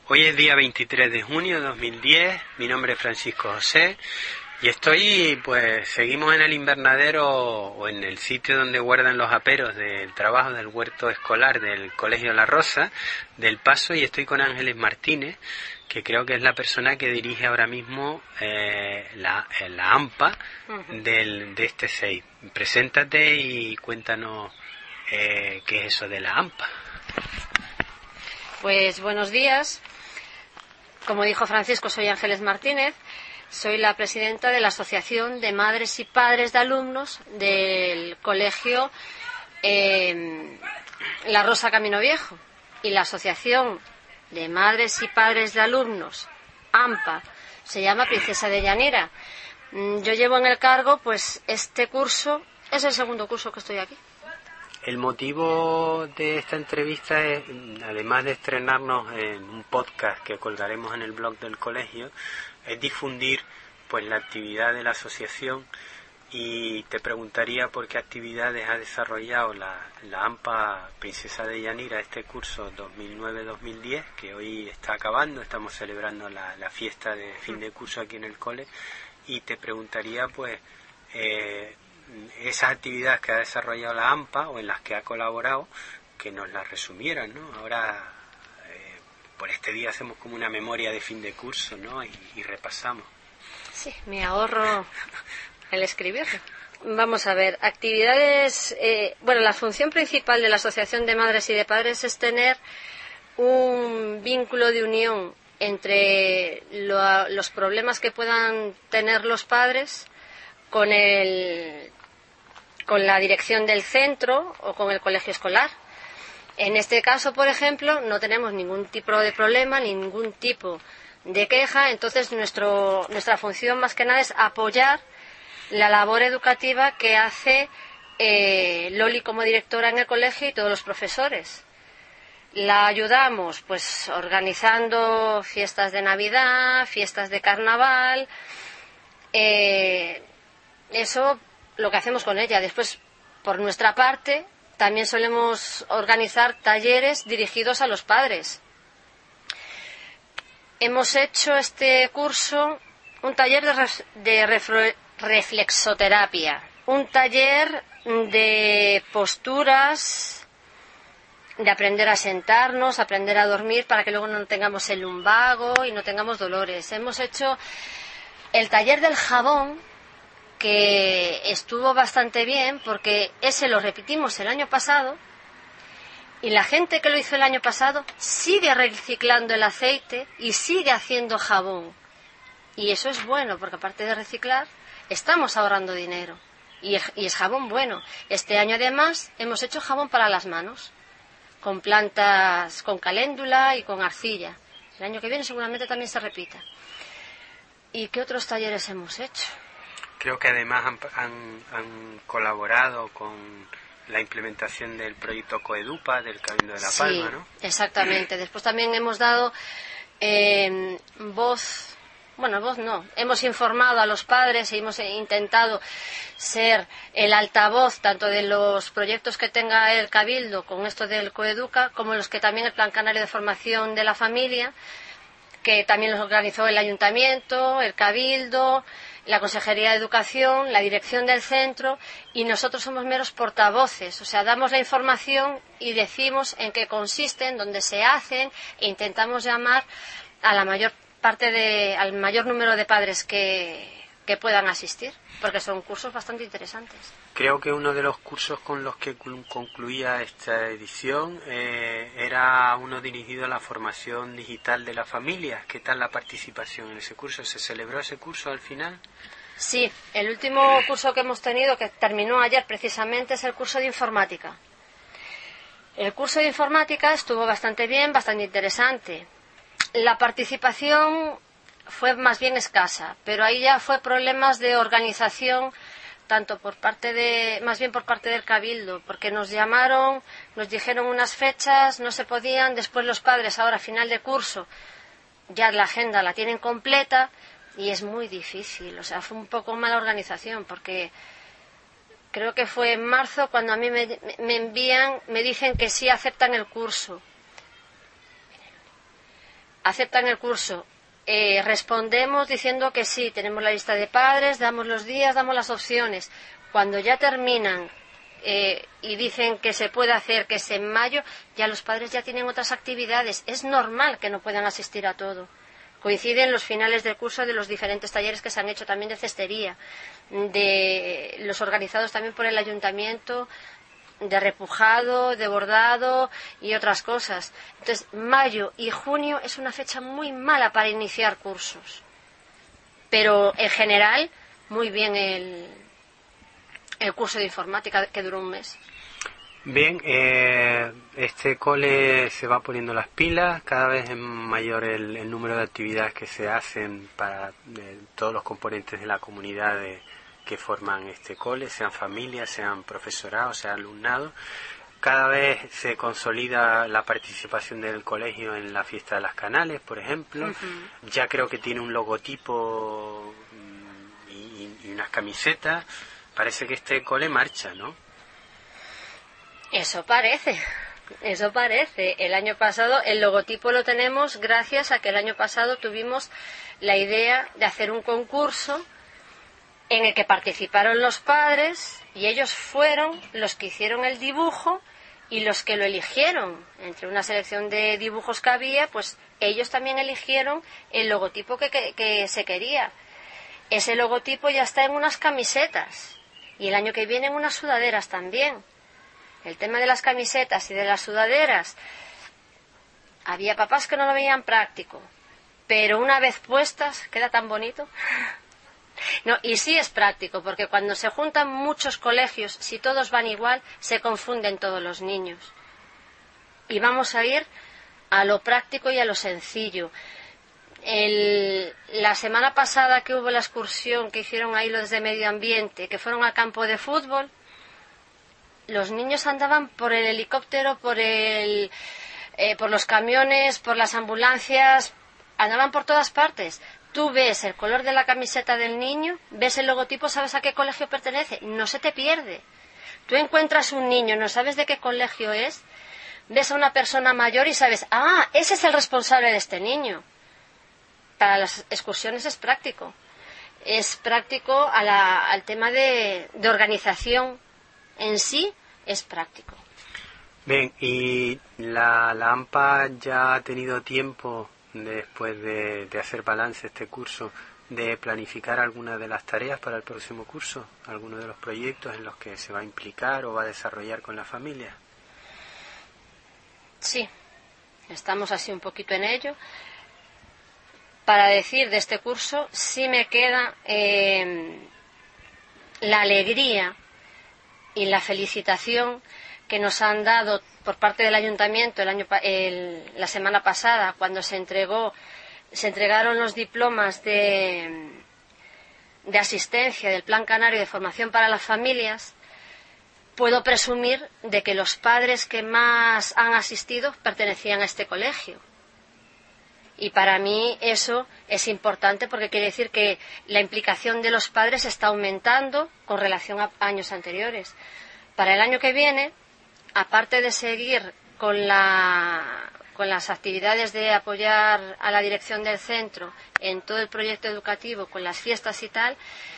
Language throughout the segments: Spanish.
Hoy es día 23 de junio de 2010, mi nombre es Francisco José y seguimos en el invernadero o en el sitio donde guardan los aperos del trabajo del huerto escolar del Colegio La Rosa del Paso, y estoy con Ángeles Martínez, que creo que es la persona que dirige ahora mismo la AMPA de este CEIP. Preséntate y cuéntanos qué es eso de la AMPA. Pues buenos días. Como dijo Francisco, soy Ángeles Martínez, soy la presidenta de la Asociación de Madres y Padres de Alumnos del Colegio La Rosa Camino Viejo, y la Asociación de Madres y Padres de Alumnos, AMPA, se llama Princesa de Llanera. Yo llevo en el cargo, pues este curso es el segundo curso que estoy aquí. El motivo de esta entrevista es, además de estrenarnos en un podcast que colgaremos en el blog del colegio, es difundir pues la actividad de la asociación, y te preguntaría por qué actividades ha desarrollado la AMPA Princesa de Llanera este curso 2009-2010, que hoy está acabando. Estamos celebrando la fiesta de fin de curso aquí en el cole, y te preguntaría pues esas actividades que ha desarrollado la AMPA o en las que ha colaborado, que nos las resumieran, ¿no? Ahora, por este día hacemos como una memoria de fin de curso, ¿no? Y repasamos. Sí, me ahorro el escribirlo. Vamos a ver, actividades... la función principal de la Asociación de Madres y de Padres es tener un vínculo de unión entre los problemas que puedan tener los padres con la dirección del centro o con el colegio escolar. En este caso, por ejemplo, no tenemos ningún tipo de problema, ningún tipo de queja. Entonces nuestra función más que nada es apoyar la labor educativa que hace Loli como directora en el colegio y todos los profesores. La ayudamos pues organizando fiestas de Navidad, fiestas de Carnaval, eso lo que hacemos con ella. Después, por nuestra parte, también solemos organizar talleres dirigidos a los padres. Hemos hecho este curso un taller de reflexoterapia, un taller de posturas, de aprender a sentarnos, aprender a dormir para que luego no tengamos el lumbago y no tengamos dolores. Hemos hecho el taller del jabón, que estuvo bastante bien, porque ese lo repetimos el año pasado, y la gente que lo hizo el año pasado sigue reciclando el aceite y sigue haciendo jabón. Y eso es bueno, porque aparte de reciclar, estamos ahorrando dinero. Y es jabón bueno. Este año además hemos hecho jabón para las manos, con plantas, con caléndula y con arcilla. El año que viene seguramente también se repita. ¿Y qué otros talleres hemos hecho? Creo que además han colaborado con la implementación del proyecto Coedupa del Cabildo de La Palma, ¿no? Sí, exactamente. Después también hemos dado voz no. Hemos informado a los padres y hemos intentado ser el altavoz tanto de los proyectos que tenga el Cabildo con esto del Coeduca, como los que también el Plan Canario de Formación de la Familia, que también los organizó el Ayuntamiento, el Cabildo, la Consejería de Educación, la dirección del centro, y nosotros somos meros portavoces. O sea, damos la información y decimos en qué consisten, dónde se hacen, e intentamos llamar a la mayor al mayor número de padres que puedan asistir, porque son cursos bastante interesantes. Creo que uno de los cursos con los que concluía esta edición era uno dirigido a la formación digital de las familias. ¿Qué tal la participación en ese curso? ¿Se celebró ese curso al final? Sí, el último curso que hemos tenido, que terminó ayer precisamente, es el curso de informática. El curso de informática estuvo bastante bien, bastante interesante. La participación fue más bien escasa, pero ahí ya fue problemas de organización, tanto por parte del Cabildo, porque nos llamaron, nos dijeron unas fechas, no se podían. Después los padres, ahora a final de curso, ya la agenda la tienen completa y es muy difícil. O sea, fue un poco mala organización, porque creo que fue en marzo cuando a mí me dicen que sí aceptan el curso. aceptan el curso, respondemos diciendo que sí, tenemos la lista de padres, damos los días, damos las opciones. Cuando ya terminan y dicen que se puede hacer, que es en mayo, ya los padres ya tienen otras actividades. Es normal que no puedan asistir a todo. Coinciden los finales del curso de los diferentes talleres que se han hecho también de cestería, de los organizados también por el ayuntamiento, de repujado, de bordado y otras cosas. Entonces, mayo y junio es una fecha muy mala para iniciar cursos. Pero, en general, muy bien el curso de informática, que duró un mes. Bien, este cole se va poniendo las pilas, cada vez es mayor el número de actividades que se hacen para todos los componentes de la comunidad que forman este cole, sean familias, sean profesorado, sean alumnado. Cada vez se consolida la participación del colegio en la fiesta de las Canales, por ejemplo. Uh-huh. Ya creo que tiene un logotipo y unas camisetas. Parece que este cole marcha, ¿no? Eso parece. El año pasado el logotipo lo tenemos gracias a que el año pasado tuvimos la idea de hacer un concurso en el que participaron los padres y ellos fueron los que hicieron el dibujo y los que lo eligieron. Entre una selección de dibujos que había, pues ellos también eligieron el logotipo que se quería. Ese logotipo ya está en unas camisetas y el año que viene en unas sudaderas también. El tema de las camisetas y de las sudaderas, había papás que no lo veían práctico, pero una vez puestas queda tan bonito. No, y sí es práctico, porque cuando se juntan muchos colegios, si todos van igual, se confunden todos los niños. Y vamos a ir a lo práctico y a lo sencillo. La semana pasada que hubo la excursión que hicieron ahí los de medio ambiente, que fueron al campo de fútbol, los niños andaban por el helicóptero, por los camiones, por las ambulancias, andaban por todas partes. Tú ves el color de la camiseta del niño, ves el logotipo, sabes a qué colegio pertenece, no se te pierde. Tú encuentras un niño, no sabes de qué colegio es, ves a una persona mayor y sabes, ese es el responsable de este niño. Para las excursiones es práctico. Es práctico al tema de organización. En sí es práctico. Bien, y la AMPA ya ha tenido tiempo, después de hacer balance este curso, de planificar algunas de las tareas para el próximo curso, algunos de los proyectos en los que se va a implicar o va a desarrollar con la familia. Sí, estamos así un poquito en ello. Para decir de este curso, sí me queda la alegría y la felicitación que nos han dado por parte del ayuntamiento la semana pasada, cuando se entregaron los diplomas de asistencia del Plan Canario de Formación para las Familias. Puedo presumir de que los padres que más han asistido pertenecían a este colegio. Y para mí eso es importante, porque quiere decir que la implicación de los padres está aumentando con relación a años anteriores. Para el año que viene, aparte de seguir con las actividades de apoyar a la dirección del centro en todo el proyecto educativo, con las fiestas y tal,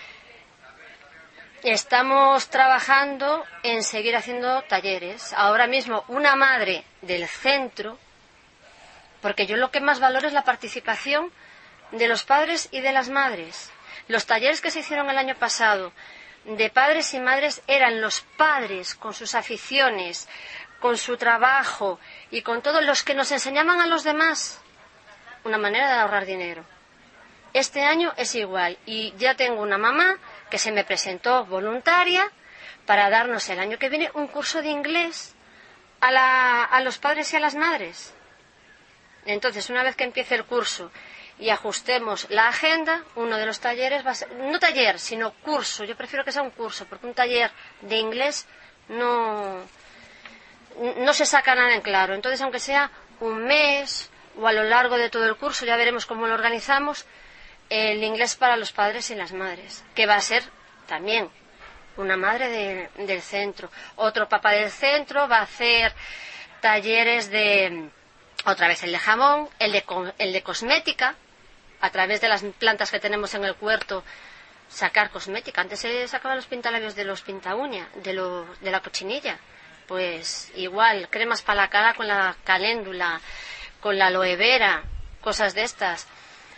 estamos trabajando en seguir haciendo talleres. Ahora mismo una madre del centro, porque yo lo que más valoro es la participación de los padres y de las madres. Los talleres que se hicieron el año pasado de padres y madres eran los padres con sus aficiones, con su trabajo y con todos los que nos enseñaban a los demás una manera de ahorrar dinero. Este año es igual, y ya tengo una mamá que se me presentó voluntaria para darnos el año que viene un curso de inglés a los padres y a las madres. Entonces, una vez que empiece el curso y ajustemos la agenda, uno de los talleres va a ser, no taller, sino curso. Yo prefiero que sea un curso, porque un taller de inglés no se saca nada en claro. Entonces, aunque sea un mes o a lo largo de todo el curso, ya veremos cómo lo organizamos, el inglés para los padres y las madres, que va a ser también una madre del centro. Otro papá del centro va a hacer talleres de otra vez el de jamón, el de cosmética, a través de las plantas que tenemos en el huerto, sacar cosmética. Antes se sacaban los pintalabios de los pintaúña, de la cochinilla. Pues igual, cremas para la cara con la caléndula, con la aloe vera, cosas de estas.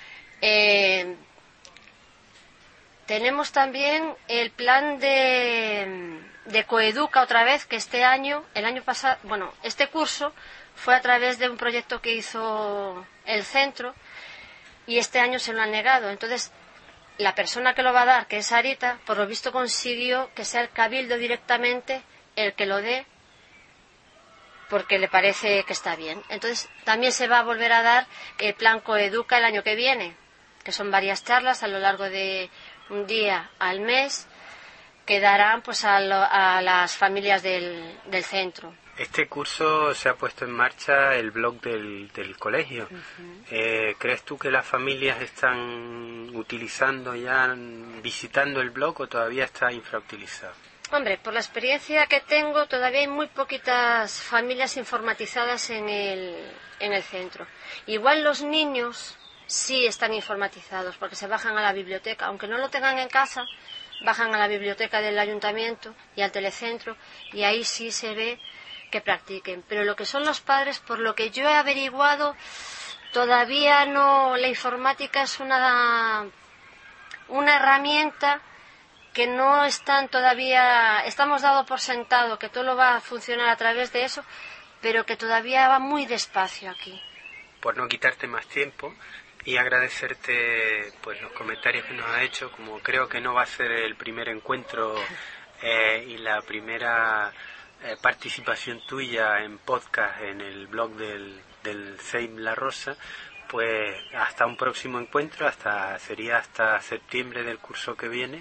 Tenemos también el plan de Coeduca otra vez, que este año, el año pasado, bueno, este curso fue a través de un proyecto que hizo el centro y este año se lo han negado. Entonces, la persona que lo va a dar, que es Sarita, por lo visto consiguió que sea el cabildo directamente el que lo dé, porque le parece que está bien. Entonces, también se va a volver a dar el plan Coeduca el año que viene, que son varias charlas a lo largo de un día al mes, que darán pues a las familias del centro. Este curso se ha puesto en marcha el blog del colegio. Uh-huh. ¿Crees tú que las familias están utilizando ya, visitando el blog, o todavía está infrautilizado? Hombre, por la experiencia que tengo, todavía hay muy poquitas familias informatizadas en el centro. Igual los niños sí están informatizados, porque se bajan a la biblioteca, aunque no lo tengan en casa, bajan a la biblioteca del ayuntamiento y al telecentro, y ahí sí se ve que practiquen. Pero lo que son los padres, por lo que yo he averiguado, todavía no. La informática es una herramienta que no están todavía. Estamos dado por sentado que todo va a funcionar a través de eso, pero que todavía va muy despacio aquí. Por no quitarte más tiempo y agradecerte pues los comentarios que nos has hecho, como creo que no va a ser el primer encuentro y la primera participación tuya en podcast en el blog del CEIM La Rosa, pues hasta un próximo encuentro, sería hasta septiembre del curso que viene.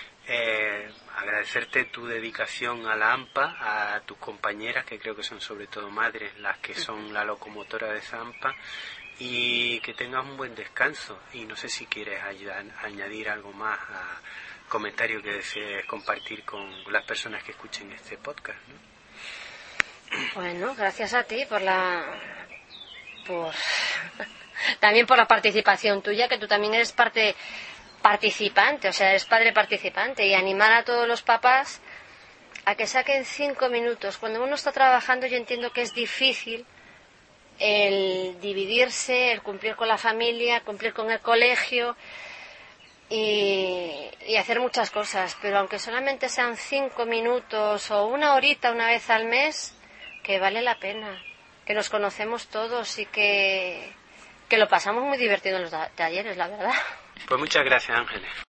Agradecerte tu dedicación a la AMPA, a tus compañeras, que creo que son sobre todo madres las que son la locomotora de esa AMPA, y que tengas un buen descanso. Y no sé si quieres añadir algo más a comentario que desees compartir con las personas que escuchen este podcast, ¿no? Bueno, gracias a ti también por la participación tuya, que tú también eres participante, o sea, eres padre participante, y animar a todos los papás a que saquen 5 minutos. Cuando uno está trabajando, yo entiendo que es difícil el dividirse, el cumplir con la familia, cumplir con el colegio y hacer muchas cosas, pero aunque solamente sean 5 minutos o una horita una vez al mes, que vale la pena, que nos conocemos todos y que lo pasamos muy divertido en los talleres, la verdad. Pues muchas gracias, Ángeles.